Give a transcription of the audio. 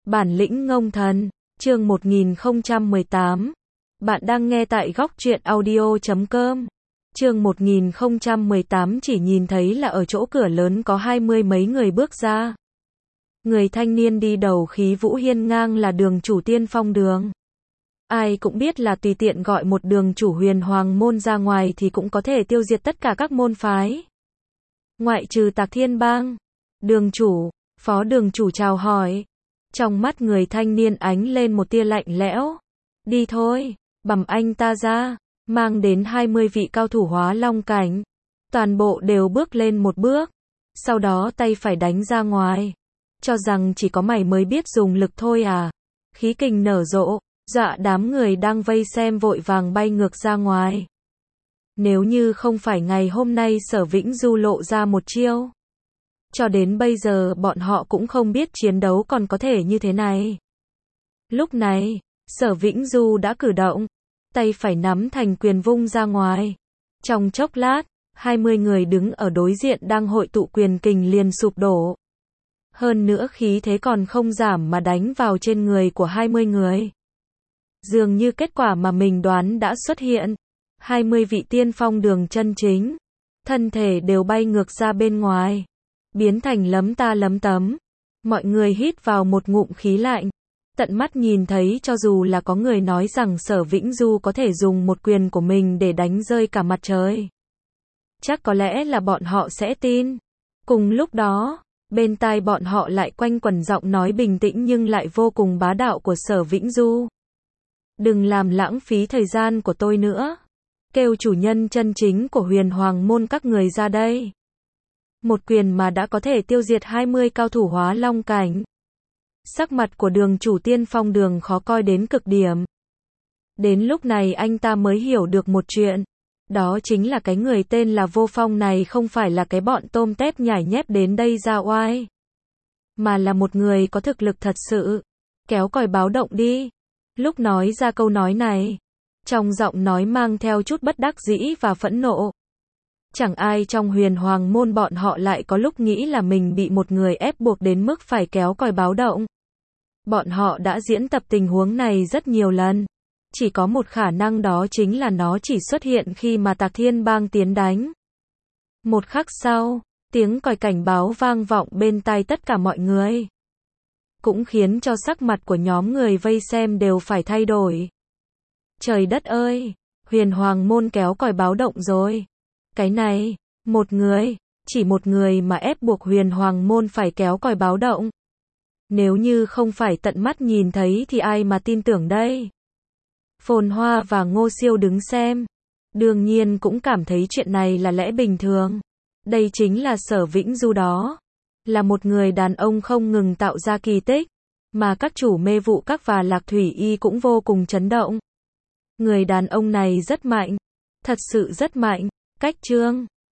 Bản lĩnh ngông thần, chương 1018. Bạn đang nghe tại góc truyện audio.com. Chương 1018 chỉ nhìn thấy là ở chỗ cửa lớn có 20 mấy người bước ra. Người thanh niên đi đầu khí vũ hiên ngang là đường chủ Tiên Phong Đường. Ai cũng biết là tùy tiện gọi một đường chủ Huyền Hoàng môn ra ngoài thì cũng có thể tiêu diệt tất cả các môn phái. Ngoại trừ Tạc Thiên Bang. Đường chủ, phó đường chủ chào hỏi. Trong mắt người thanh niên ánh lên một tia lạnh lẽo. Đi thôi, bẩm anh ta ra, mang đến 20 vị cao thủ hóa long cảnh. Toàn bộ đều bước lên một bước. Sau đó tay phải đánh ra ngoài. Cho rằng chỉ có mày mới biết dùng lực thôi à. Khí kình nở rộ, dọa đám người đang vây xem vội vàng bay ngược ra ngoài. Nếu như không phải ngày hôm nay Sở Vĩnh Du lộ ra một chiêu. Cho đến bây giờ bọn họ cũng không biết chiến đấu còn có thể như thế này. Lúc này, Sở Vĩnh Du đã cử động, tay phải nắm thành quyền vung ra ngoài. Trong chốc lát, 20 người đứng ở đối diện đang hội tụ quyền kình liền sụp đổ. Hơn nữa khí thế còn không giảm mà đánh vào trên người của 20 người. Dường như kết quả mà mình đoán đã xuất hiện. 20 vị Tiên Phong Đường chân chính, thân thể đều bay ngược ra bên ngoài, biến thành lấm ta lấm tấm. Mọi người hít vào một ngụm khí lạnh, tận mắt nhìn thấy cho dù là có người nói rằng Sở Vĩnh Du có thể dùng một quyền của mình để đánh rơi cả mặt trời. Chắc có lẽ là bọn họ sẽ tin. Cùng lúc đó, bên tai bọn họ lại quanh quẩn giọng nói bình tĩnh nhưng lại vô cùng bá đạo của Sở Vĩnh Du. Đừng làm lãng phí thời gian của tôi nữa. Kêu chủ nhân chân chính của Huyền Hoàng môn các người ra đây. Một quyền mà đã có thể tiêu diệt 20 cao thủ hóa long cảnh. Sắc mặt của đường chủ Tiên Phong Đường khó coi đến cực điểm. Đến lúc này anh ta mới hiểu được một chuyện. Đó chính là cái người tên là Vô Phong này không phải là cái bọn tôm tép nhảy nhép đến đây ra oai. Mà là một người có thực lực thật sự. Kéo còi báo động đi. Lúc nói ra câu nói này, trong giọng nói mang theo chút bất đắc dĩ và phẫn nộ. Chẳng ai trong Huyền Hoàng môn bọn họ lại có lúc nghĩ là mình bị một người ép buộc đến mức phải kéo còi báo động. Bọn họ đã diễn tập tình huống này rất nhiều lần. Chỉ có một khả năng đó chính là nó chỉ xuất hiện khi mà Tạc Thiên Bang tiến đánh. Một khắc sau, tiếng còi cảnh báo vang vọng bên tai tất cả mọi người. Cũng khiến cho sắc mặt của nhóm người vây xem đều phải thay đổi. Trời đất ơi, Huyền Hoàng môn kéo còi báo động rồi. Cái này, một người, chỉ một người mà ép buộc Huyền Hoàng môn phải kéo còi báo động. Nếu như không phải tận mắt nhìn thấy thì ai mà tin tưởng đây? Phồn Hoa và Ngô Siêu đứng xem. Đương nhiên cũng cảm thấy chuyện này là lẽ bình thường. Đây chính là Sở Vĩnh Du đó. Là một người đàn ông không ngừng tạo ra kỳ tích. Mà các chủ mê vụ các và Lạc Thủy Y cũng vô cùng chấn động. Người đàn ông này rất mạnh. Thật sự rất mạnh. Cách chương